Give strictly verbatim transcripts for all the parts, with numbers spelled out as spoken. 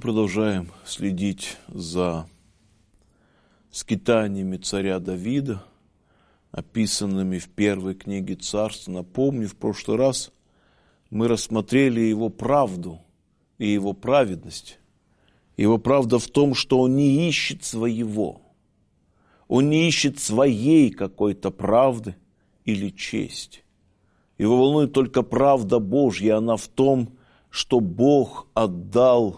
продолжаем следить за скитаниями царя Давида, описанными в первой книге Царств. Напомню, в прошлый раз мы рассмотрели его правду и его праведность. Его правда в том, что он не ищет своего. Он не ищет своей какой-то правды или чести. Его волнует только правда Божья. Она в том, что Бог отдал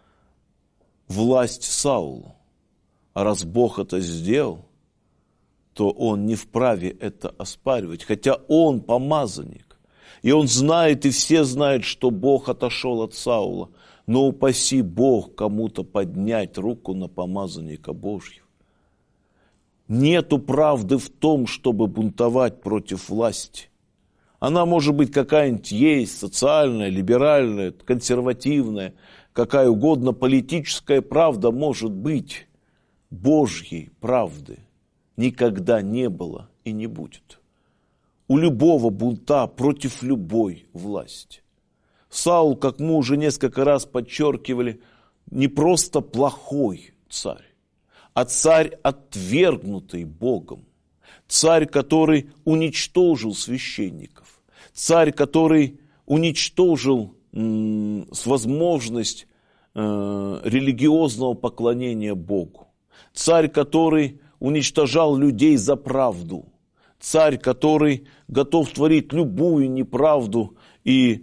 власть Саулу. А раз Бог это сделал, то он не вправе это оспаривать. Хотя он помазанник. И он знает, и все знают, что Бог отошел от Саула. Но упаси Бог кому-то поднять руку на помазанника Божьего. Нету правды в том, чтобы бунтовать против власти. Она может быть какая-нибудь есть, социальная, либеральная, консервативная, какая угодно политическая правда может быть. Божьей правды никогда не было и не будет. У любого бунта против любой власти. Саул, как мы уже несколько раз подчеркивали, не просто плохой царь, а царь, отвергнутый Богом. Царь, который уничтожил священников. Царь, который уничтожил м, возможность э, религиозного поклонения Богу. Царь, который уничтожал людей за правду. Царь, который готов творить любую неправду и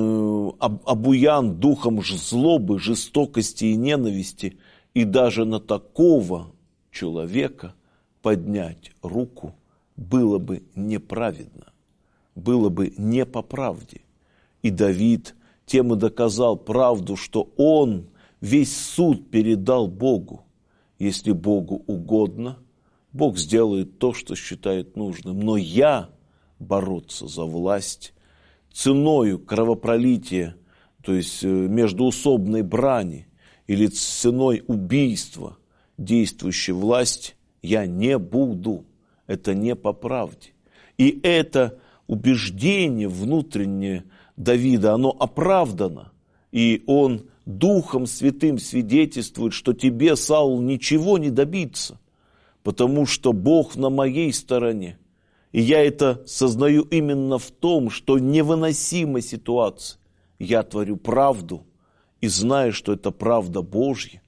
э, обуян духом злобы, жестокости и ненависти. И даже на такого человека поднять руку было бы неправедно, было бы не по правде. И Давид тем и доказал правду, что он весь суд передал Богу. Если Богу угодно, Бог сделает то, что считает нужным. Но я бороться за власть ценою кровопролития, то есть междоусобной брани, или ценой убийства действующей власти, я не буду. Это не по правде. И это убеждение внутреннее Давида, оно оправдано. И он Духом Святым свидетельствует, что тебе, Саул, ничего не добиться, потому что Бог на моей стороне. И я это сознаю именно в том, что невыносима ситуация. Я творю правду, и знаю, что это правда Божья,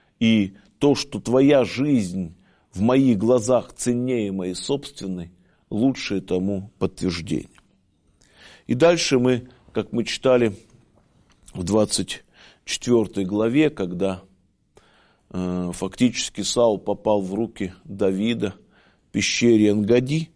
и то, что твоя жизнь в моих глазах ценнее моей собственной, лучшее тому подтверждение. И дальше мы, как мы читали в двадцать четвёртой главе, когда э, фактически Саул попал в руки Давида в пещере Энгади,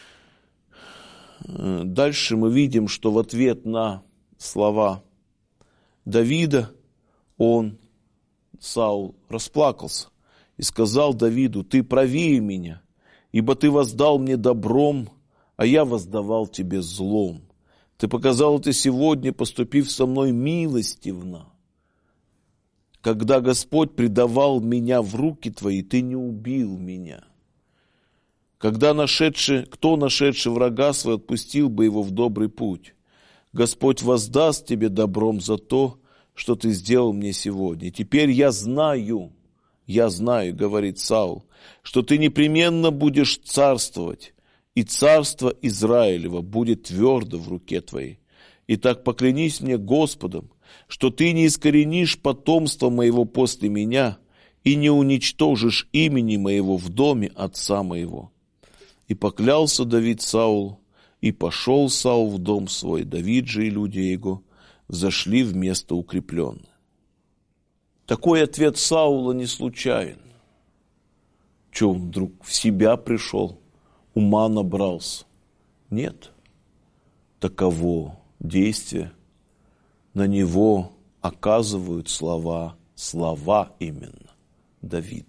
э, дальше мы видим, что в ответ на слова Давида, он, Саул, расплакался и сказал Давиду: «Ты правее меня, ибо ты воздал мне добром, а я воздавал тебе злом. Ты показал это сегодня, поступив со мной милостивно. Когда Господь предавал меня в руки твои, ты не убил меня. Когда нашедший, кто нашедший врага свой, отпустил бы его в добрый путь. Господь воздаст тебе добром за то, что ты сделал мне сегодня. Теперь я знаю, я знаю, говорит Саул, что ты непременно будешь царствовать, и царство Израилева будет твердо в руке твоей. Итак, поклянись мне Господом, что ты не искоренишь потомство моего после меня и не уничтожишь имени моего в доме отца моего». И поклялся Давид Саулу, и пошел Саул в дом свой, Давид же и люди его зашли в место укрепленное. Такой ответ Саула не случайен. Че, он вдруг в себя пришел, ума набрался? Нет. Таково действие. На него оказывают слова, слова именно Давида.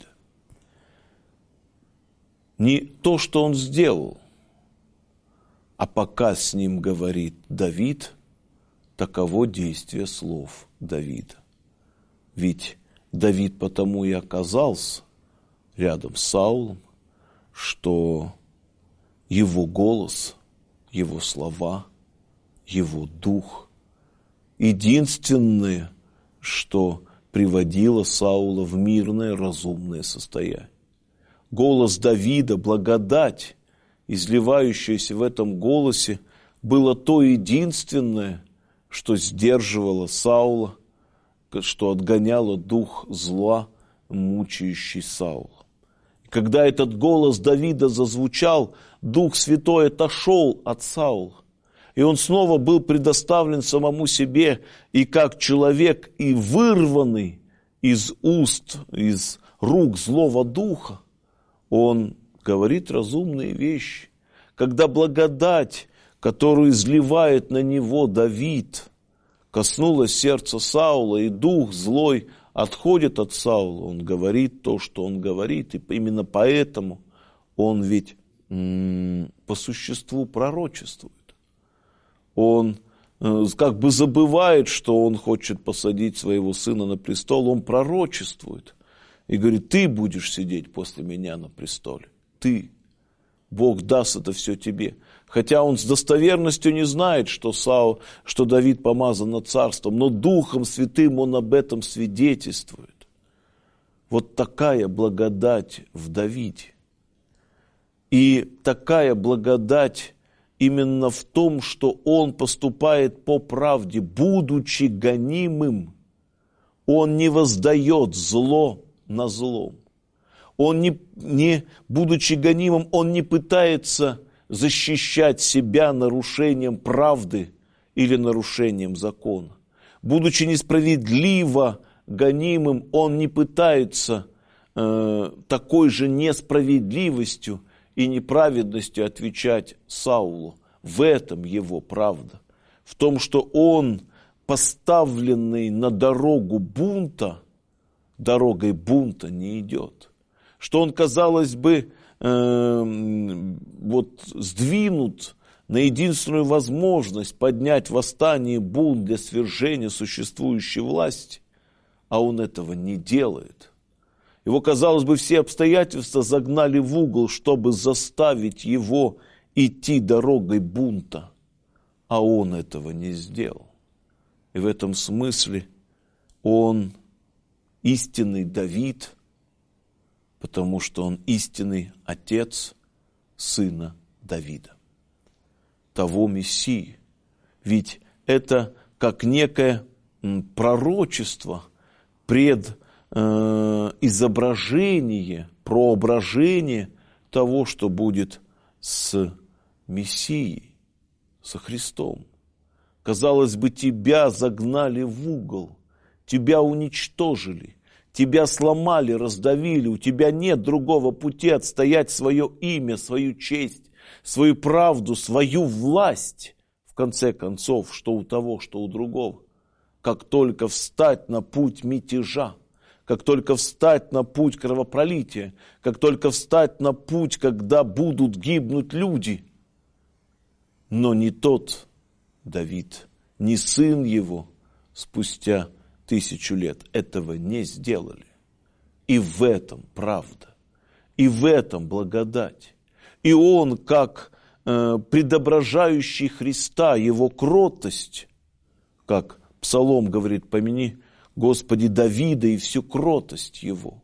Не то, что он сделал, а пока с ним говорит Давид, таково действие слов Давида. Ведь Давид потому и оказался рядом с Саулом, что его голос, его слова, его дух единственное, что приводила Саула в мирное, разумное состояние. Голос Давида, благодать, изливающаяся в этом голосе, было то единственное, что сдерживало Саула, что отгоняло дух зла, мучающий Саула. Когда этот голос Давида зазвучал, Дух Святой отошел от Саула. И он снова был предоставлен самому себе, и как человек, и вырванный из уст, из рук злого духа, он говорит разумные вещи. Когда благодать, которую изливает на него Давид, коснулась сердца Саула, и дух злой отходит от Саула, он говорит то, что он говорит, и именно поэтому он ведь м- по существу пророчествует. Он э, как бы забывает, что он хочет посадить своего сына на престол, он пророчествует и говорит: ты будешь сидеть после меня на престоле, ты, Бог даст это все тебе. Хотя он с достоверностью не знает, что, Сау, что Давид помазан на царством, но Духом Святым он об этом свидетельствует. Вот такая благодать в Давиде. И такая благодать именно в том, что он поступает по правде, будучи гонимым, он не воздает зло на злом. Он не, не, будучи гонимым, он не пытается защищать себя нарушением правды или нарушением закона. Будучи несправедливо гонимым, он не пытается э, такой же несправедливостью и неправедностью отвечать Саулу. В этом его правда. В том, что он, поставленный на дорогу бунта, дорогой бунта не идет. Что он, казалось бы, э, вот сдвинут на единственную возможность поднять восстание и бунт для свержения существующей власти, а он этого не делает. Его, казалось бы, все обстоятельства загнали в угол, чтобы заставить его идти дорогой бунта, а он этого не сделал. И в этом смысле он истинный Давид, потому что он истинный отец сына Давида, того Мессии. Ведь это как некое пророчество, пред э, изображение, проображение того, что будет с Мессией, со Христом. Казалось бы, тебя загнали в угол, тебя уничтожили, тебя сломали, раздавили, у тебя нет другого пути отстоять свое имя, свою честь, свою правду, свою власть, в конце концов, что у того, что у другого. Как только встать на путь мятежа, как только встать на путь кровопролития, как только встать на путь, когда будут гибнуть люди. Но не тот Давид, ни сын его спустя тысячу лет этого не сделали. И в этом правда, и в этом благодать. И он, как э, предображающий Христа, его кротость, как Псалом говорит: помяни, Господи, Давида и всю кротость его.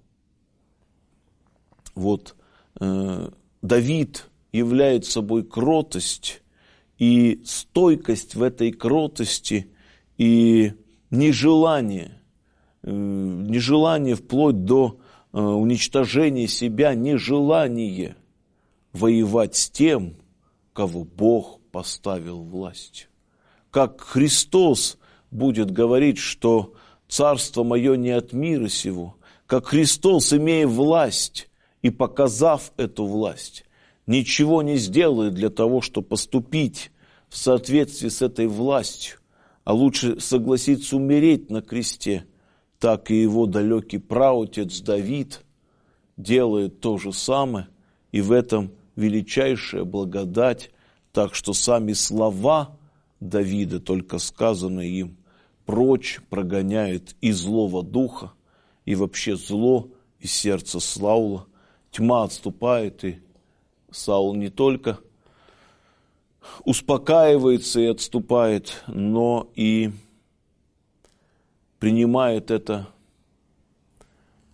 Вот э, Давид является собой кротость и стойкость в этой кротости, и нежелание, э, нежелание вплоть до э, уничтожения себя, нежелание воевать с тем, кого Бог поставил властью. Как Христос будет говорить, что царство мое не от мира сего, как Христос, имея власть и показав эту власть, ничего не сделает для того, чтобы поступить в соответствии с этой властью, а лучше согласиться умереть на кресте, так и его далекий праотец Давид делает то же самое, и в этом величайшая благодать, так что сами слова Давида, только сказанные им, прочь прогоняет и злого духа, и вообще зло из сердца Саула. Тьма отступает, и Саул не только успокаивается и отступает, но и принимает это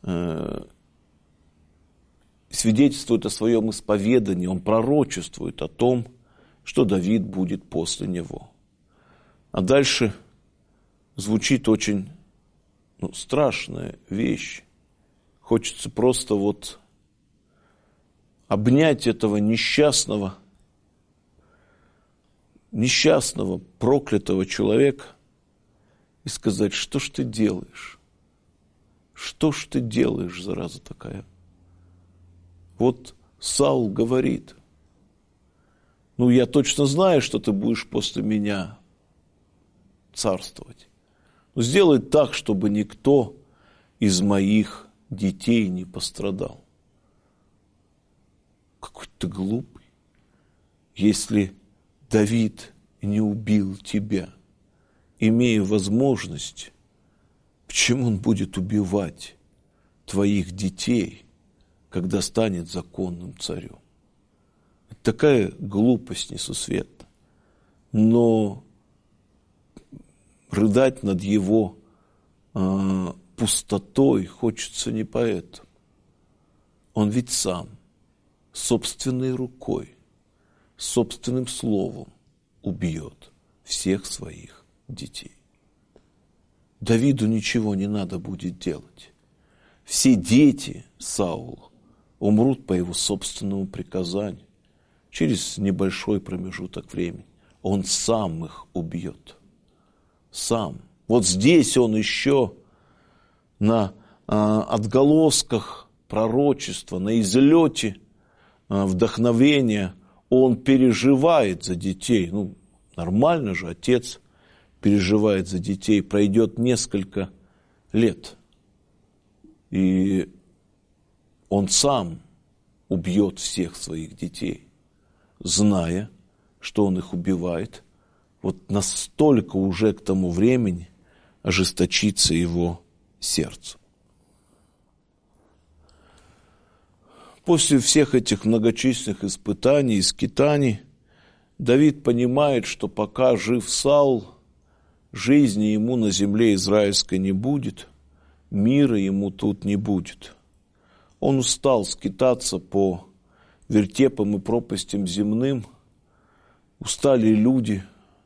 э, свидетельствует о своем исповедании, он пророчествует о том, что Давид будет после него. А дальше звучит очень ну, страшная вещь. Хочется просто вот обнять этого несчастного, несчастного, проклятого человека и сказать, что ж ты делаешь? Что ж ты делаешь, зараза такая? Вот Саул говорит, ну я точно знаю, что ты будешь после меня царствовать. Но сделай так, чтобы никто из моих детей не пострадал. Какой ты глупый. Если Давид не убил тебя, имея возможность, почему он будет убивать твоих детей, когда станет законным царем? Это такая глупость несусветна. Но рыдать над его э, пустотой хочется не поэтому. Он ведь сам собственной рукой, собственным словом убьет всех своих детей. Давиду ничего не надо будет делать. Все дети Саула умрут по его собственному приказанию через небольшой промежуток времени. Он сам их убьет. Сам. Вот здесь он еще на а, отголосках пророчества, на излете а, вдохновения он переживает за детей. Ну, нормально же, отец переживает за детей. Пройдет несколько лет, и он сам убьет всех своих детей, зная, что он их убивает. Вот настолько уже к тому времени ожесточится его сердце. После всех этих многочисленных испытаний и скитаний Давид понимает, что пока жив Саул, жизни ему на земле израильской не будет, мира ему тут не будет. Он устал скитаться по вертепам и пропастям земным, устали люди,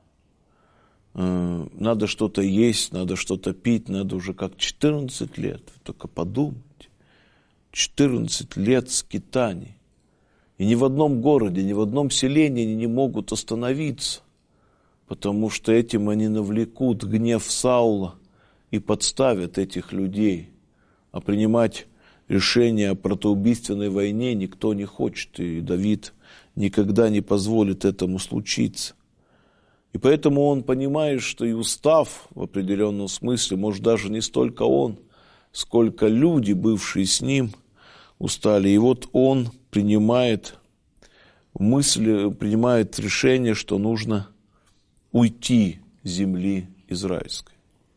надо что-то есть, надо что-то пить, надо уже как четырнадцать лет, только подумайте, четырнадцать лет скитаний. И ни в одном городе, ни в одном селении они не могут остановиться, потому что этим они навлекут гнев Саула и подставят этих людей. А принимать решение о братоубийственной войне никто не хочет, и Давид никогда не позволит этому случиться. И поэтому он понимает, что и устав в определенном смысле, может даже не столько он, сколько люди, бывшие с ним, устали. И вот он принимает мысль, принимает решение, что нужно уйти с земли израильской.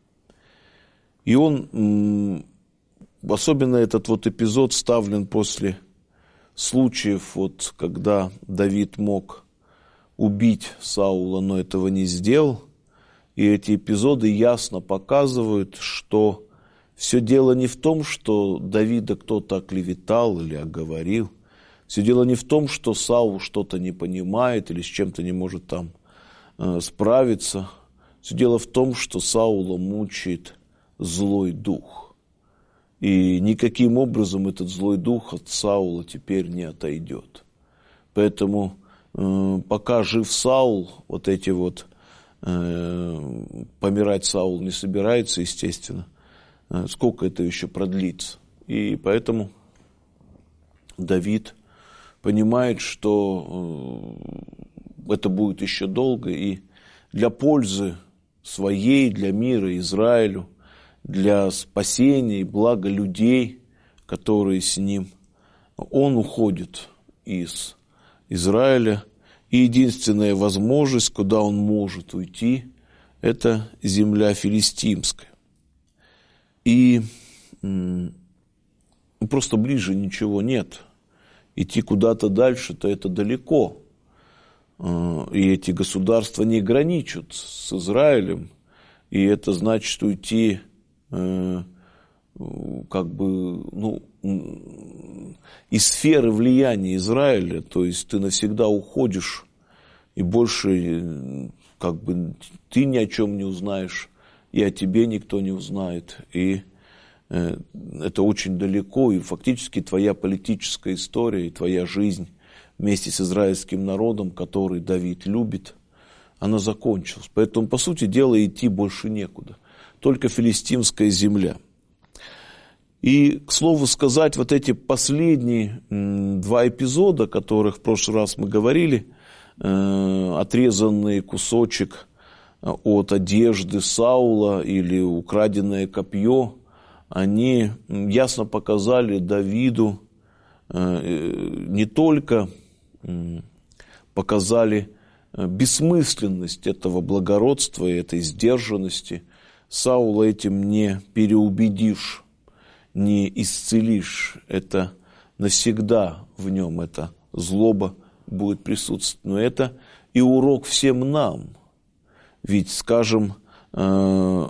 И он, особенно этот вот эпизод вставлен после случаев, вот, когда Давид мог убить Саула, но этого не сделал. И эти эпизоды ясно показывают, что все дело не в том, что Давида кто-то оклеветал или оговорил. Все дело не в том, что Саул что-то не понимает или с чем-то не может там э, справиться. Все дело в том, что Саула мучает злой дух. И никаким образом этот злой дух от Саула теперь не отойдет. Поэтому пока жив Саул, вот эти вот, э, помирать Саул не собирается, естественно, э, сколько это еще продлится. И поэтому Давид понимает, что э, это будет еще долго, и для пользы своей, для мира Израилю, для спасения и блага людей, которые с ним, он уходит из Израиля, и единственная возможность, куда он может уйти, это земля филистимская. И м- просто ближе ничего нет. Идти куда-то дальше-то это далеко. И эти государства не граничат с Израилем, и это значит уйти э- как бы, ну, из сферы влияния Израиля, то есть ты навсегда уходишь, и больше как бы ты ни о чем не узнаешь, и о тебе никто не узнает. И э, это очень далеко, и фактически твоя политическая история, и твоя жизнь вместе с израильским народом, который Давид любит, она закончилась. Поэтому, по сути дела, идти больше некуда. Только филистимская земля. И, к слову сказать, вот эти последние м, два эпизода, о которых в прошлый раз мы говорили, э, отрезанный кусочек от одежды Саула или украденное копье, они ясно показали Давиду, э, не только э, показали бессмысленность этого благородства и этой сдержанности. Саула этим не переубедишь, не исцелишь. Это навсегда в нем эта злоба будет присутствовать. Но это и урок всем нам. Ведь, скажем, Саул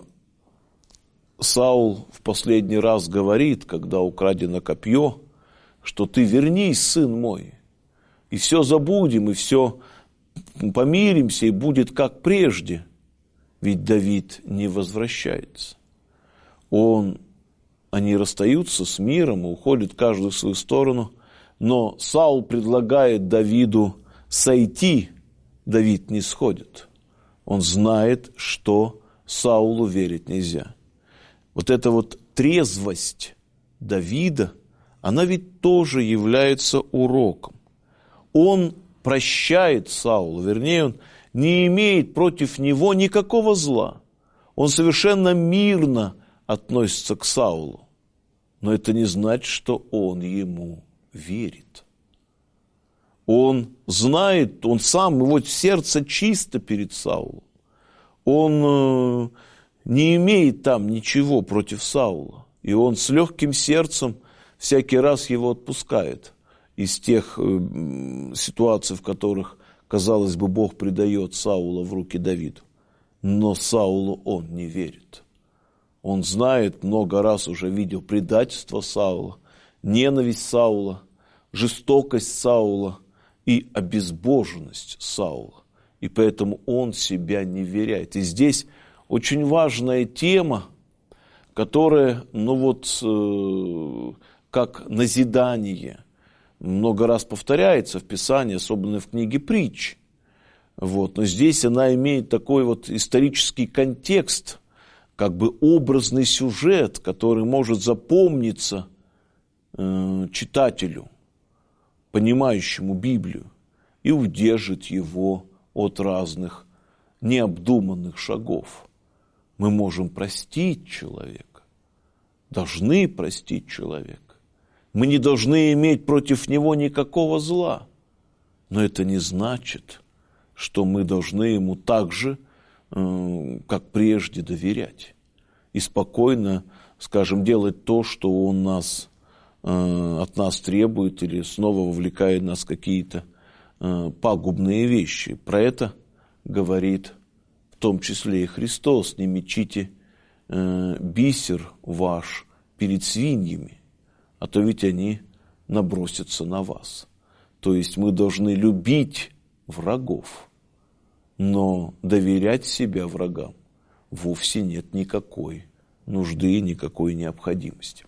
в последний раз говорит, когда украдено копье, что ты вернись, сын мой, и все забудем, и все помиримся, и будет как прежде. Ведь Давид не возвращается. Он, они расстаются с миром и уходят каждый в свою сторону, но Саул предлагает Давиду сойти, Давид не сходит. Он знает, что Саулу верить нельзя. Вот эта вот трезвость Давида, она ведь тоже является уроком. Он прощает Саула, вернее, он не имеет против него никакого зла. Он совершенно мирно относится к Саулу. Но это не значит, что он ему верит. Он знает, он сам, его сердце чисто перед Саулом. Он не имеет там ничего против Саула. И он с легким сердцем всякий раз его отпускает из тех ситуаций, в которых, казалось бы, Бог предает Саула в руки Давиду. Но Саулу он не верит. Он знает, много раз уже видел предательство Саула, ненависть Саула, жестокость Саула и обезбоженность Саула. И поэтому он себя не веряет. И здесь очень важная тема, которая, ну вот, э, как назидание, много раз повторяется в Писании, особенно в книге Притч. Вот. Но здесь она имеет такой вот исторический контекст, как бы образный сюжет, который может запомниться э, читателю, понимающему Библию, и удержит его от разных необдуманных шагов. Мы можем простить человека, должны простить человека. Мы не должны иметь против него никакого зла. Но это не значит, что мы должны ему так же, э, как прежде, доверять. И спокойно, скажем, делать то, что он нас, э, от нас требует, или снова вовлекает нас в какие-то э, пагубные вещи. Про это говорит в том числе и Христос. Не мечите э, бисер ваш перед свиньями, а то ведь они набросятся на вас. То есть мы должны любить врагов, но доверять себя врагам вовсе нет никакой нужды, никакой необходимости.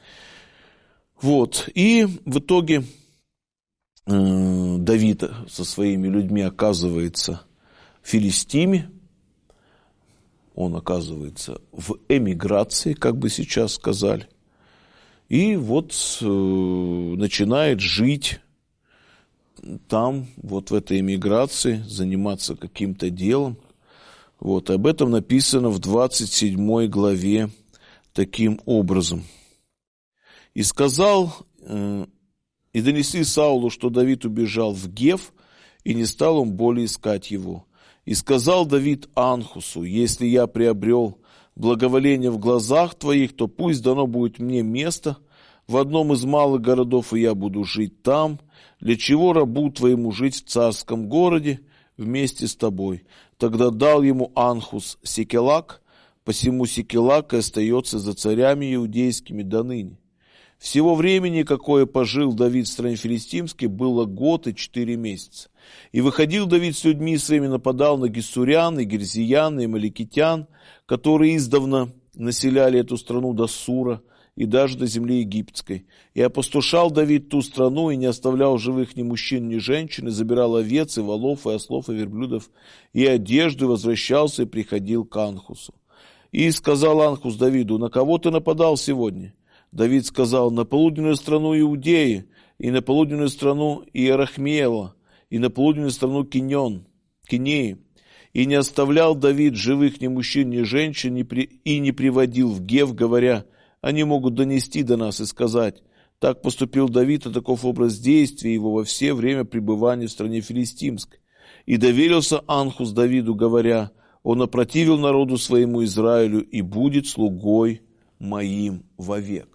Вот. И в итоге э, Давид со своими людьми оказывается в Филистиме. Он оказывается в эмиграции, как бы сейчас сказали. И вот э, начинает жить там, вот в этой эмиграции, заниматься каким-то делом. Вот, об этом написано в двадцать седьмой главе таким образом. «И сказал, э, и донесли Саулу, что Давид убежал в Гев, и не стал он более искать его. И сказал Давид Анхусу: если я приобрел благоволение в глазах твоих, то пусть дано будет мне место в одном из малых городов, и я буду жить там. Для чего рабу твоему жить в царском городе вместе с тобой? Тогда дал ему Анхус Секелак, посему Сикилак и остается за царями иудейскими до ныне. Всего времени, какое пожил Давид в стране филистимской, было год и четыре месяца. И выходил Давид с людьми своими, нападал на гессурян, и герзиян, и амаликитян, которые издавна населяли эту страну до Сура, и даже до земли египетской. И опустошал Давид ту страну, и не оставлял живых ни мужчин, ни женщин, и забирал овец, и волов, и ослов, и верблюдов, и одежду, и возвращался, и приходил к Анхусу. И сказал Анхус Давиду: на кого ты нападал сегодня? Давид сказал: на полуденную страну Иудеи, и на полуденную страну Иерахмеела, и на полуденную страну Киньон, Кинеи. И не оставлял Давид живых ни мужчин, ни женщин, и не приводил в Гев, говоря: они могут донести до нас и сказать: так поступил Давид, и таков образ действия его во все время пребывания в стране филистимской. И доверился Анхус Давиду, говоря: он опротивил народу своему Израилю и будет слугой моим вовек.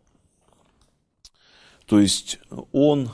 То есть он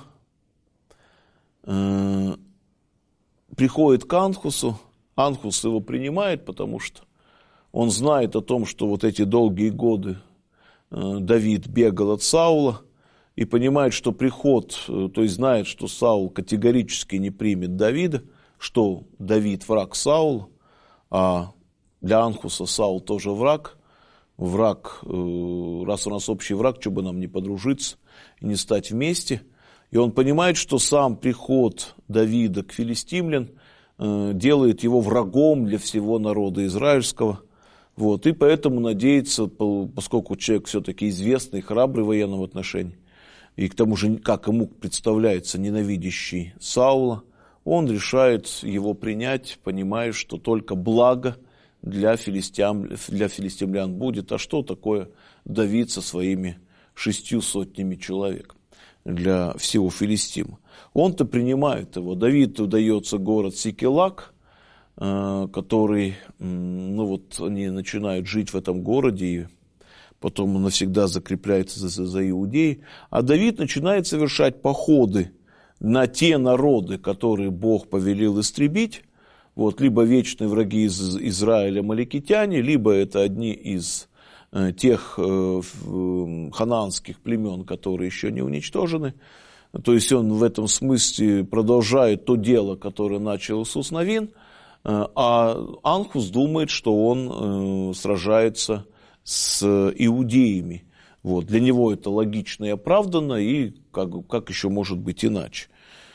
э, приходит к Анхусу, Анхус его принимает, потому что он знает о том, что вот эти долгие годы э, Давид бегал от Саула, и понимает, что приход, э, то есть знает, что Саул категорически не примет Давида, что Давид враг Саула, а для Анхуса Саул тоже враг. Враг, э, раз у нас общий враг, что бы нам не подружиться и не стать вместе. И он понимает, что сам приход Давида к филистимлян э, делает его врагом для всего народа израильского. Вот, и поэтому надеется, поскольку человек все-таки известный, храбрый в военном отношении, и к тому же, как ему представляется, ненавидящий Саула, он решает его принять, понимая, что только благо для филистимлян, для филистимлян будет. А что такое Давид со своими шестью сотнями человек для всего Филистима? Он-то принимает его. Давиду дается город Сикилак, который, ну вот, они начинают жить в этом городе, и потом он навсегда закрепляется за, за Иудеей. А Давид начинает совершать походы на те народы, которые Бог повелел истребить. Вот, либо вечные враги из Израиля амаликитяне, либо это одни из э, тех э, ханаанских племен, которые еще не уничтожены. То есть он в этом смысле продолжает то дело, которое начал Иисус Навин, э, а Анхус думает, что он э, сражается с иудеями. Вот, для него это логично и оправданно, и как, как еще может быть иначе.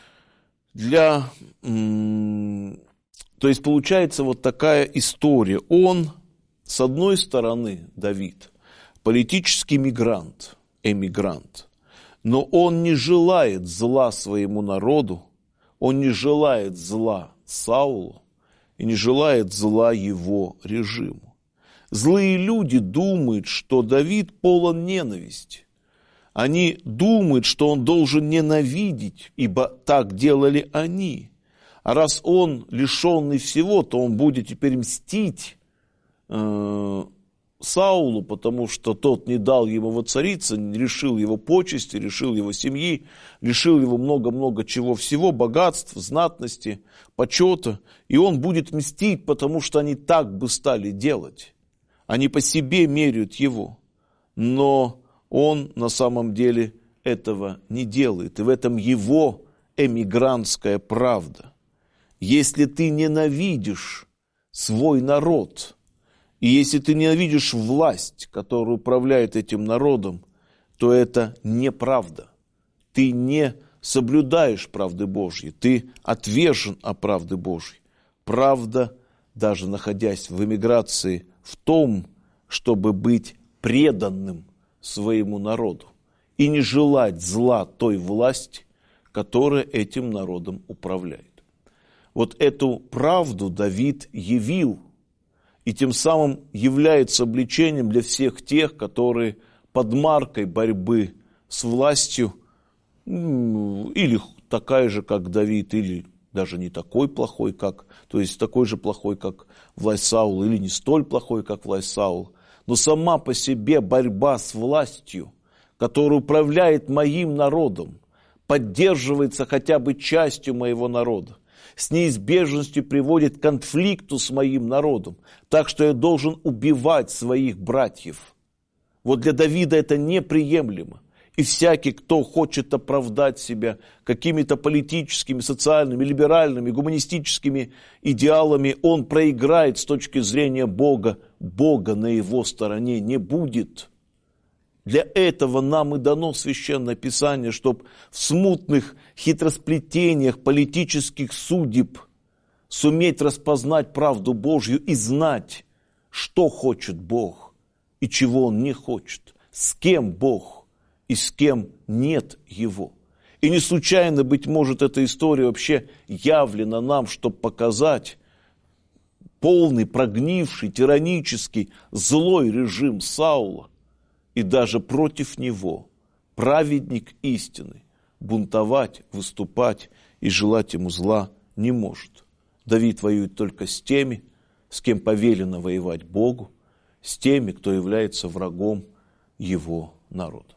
Для... М- То есть получается вот такая история. Он, с одной стороны, Давид, политический мигрант, эмигрант, но он не желает зла своему народу, он не желает зла Саулу и не желает зла его режиму. Злые люди думают, что Давид полон ненависти. Они думают, что он должен ненавидеть, ибо так делали они. А раз он лишенный всего, то он будет теперь мстить э, Саулу, потому что тот не дал ему воцариться, лишил его почести, лишил его семьи, лишил его много-много чего всего, богатств, знатности, почета. И он будет мстить, потому что они так бы стали делать. Они по себе меряют его. Но он на самом деле этого не делает. И в этом его эмигрантская правда. Если ты ненавидишь свой народ, и если ты ненавидишь власть, которая управляет этим народом, то это неправда. Ты не соблюдаешь правды Божьей, ты отвержен от правды Божьей. Правда, даже находясь в эмиграции, в том, чтобы быть преданным своему народу и не желать зла той власти, которая этим народом управляет. Вот эту правду Давид явил, и тем самым является обличением для всех тех, которые под маркой борьбы с властью, или такая же, как Давид, или даже не такой плохой, как, то есть такой же плохой, как власть Саула, или не столь плохой, как власть Саула, но сама по себе борьба с властью, которая управляет моим народом, поддерживается хотя бы частью моего народа. с неизбежностью приводит к конфликту с моим народом, так что я должен убивать своих братьев. Вот для Давида это неприемлемо. И всякий, кто хочет оправдать себя какими-то политическими, социальными, либеральными, гуманистическими идеалами, он проиграет с точки зрения Бога. Бога на его стороне не будет. Для этого нам и дано Священное Писание, чтобы в смутных хитросплетениях политических судеб суметь распознать правду Божью и знать, что хочет Бог и чего Он не хочет, с кем Бог и с кем нет Его. И не случайно, быть может, эта история вообще явлена нам, чтобы показать полный, прогнивший, тиранический, злой режим Саула. И даже против него праведник истины бунтовать, выступать и желать ему зла не может. Давид воюет только с теми, с кем повелено воевать Богу, с теми, кто является врагом его народа.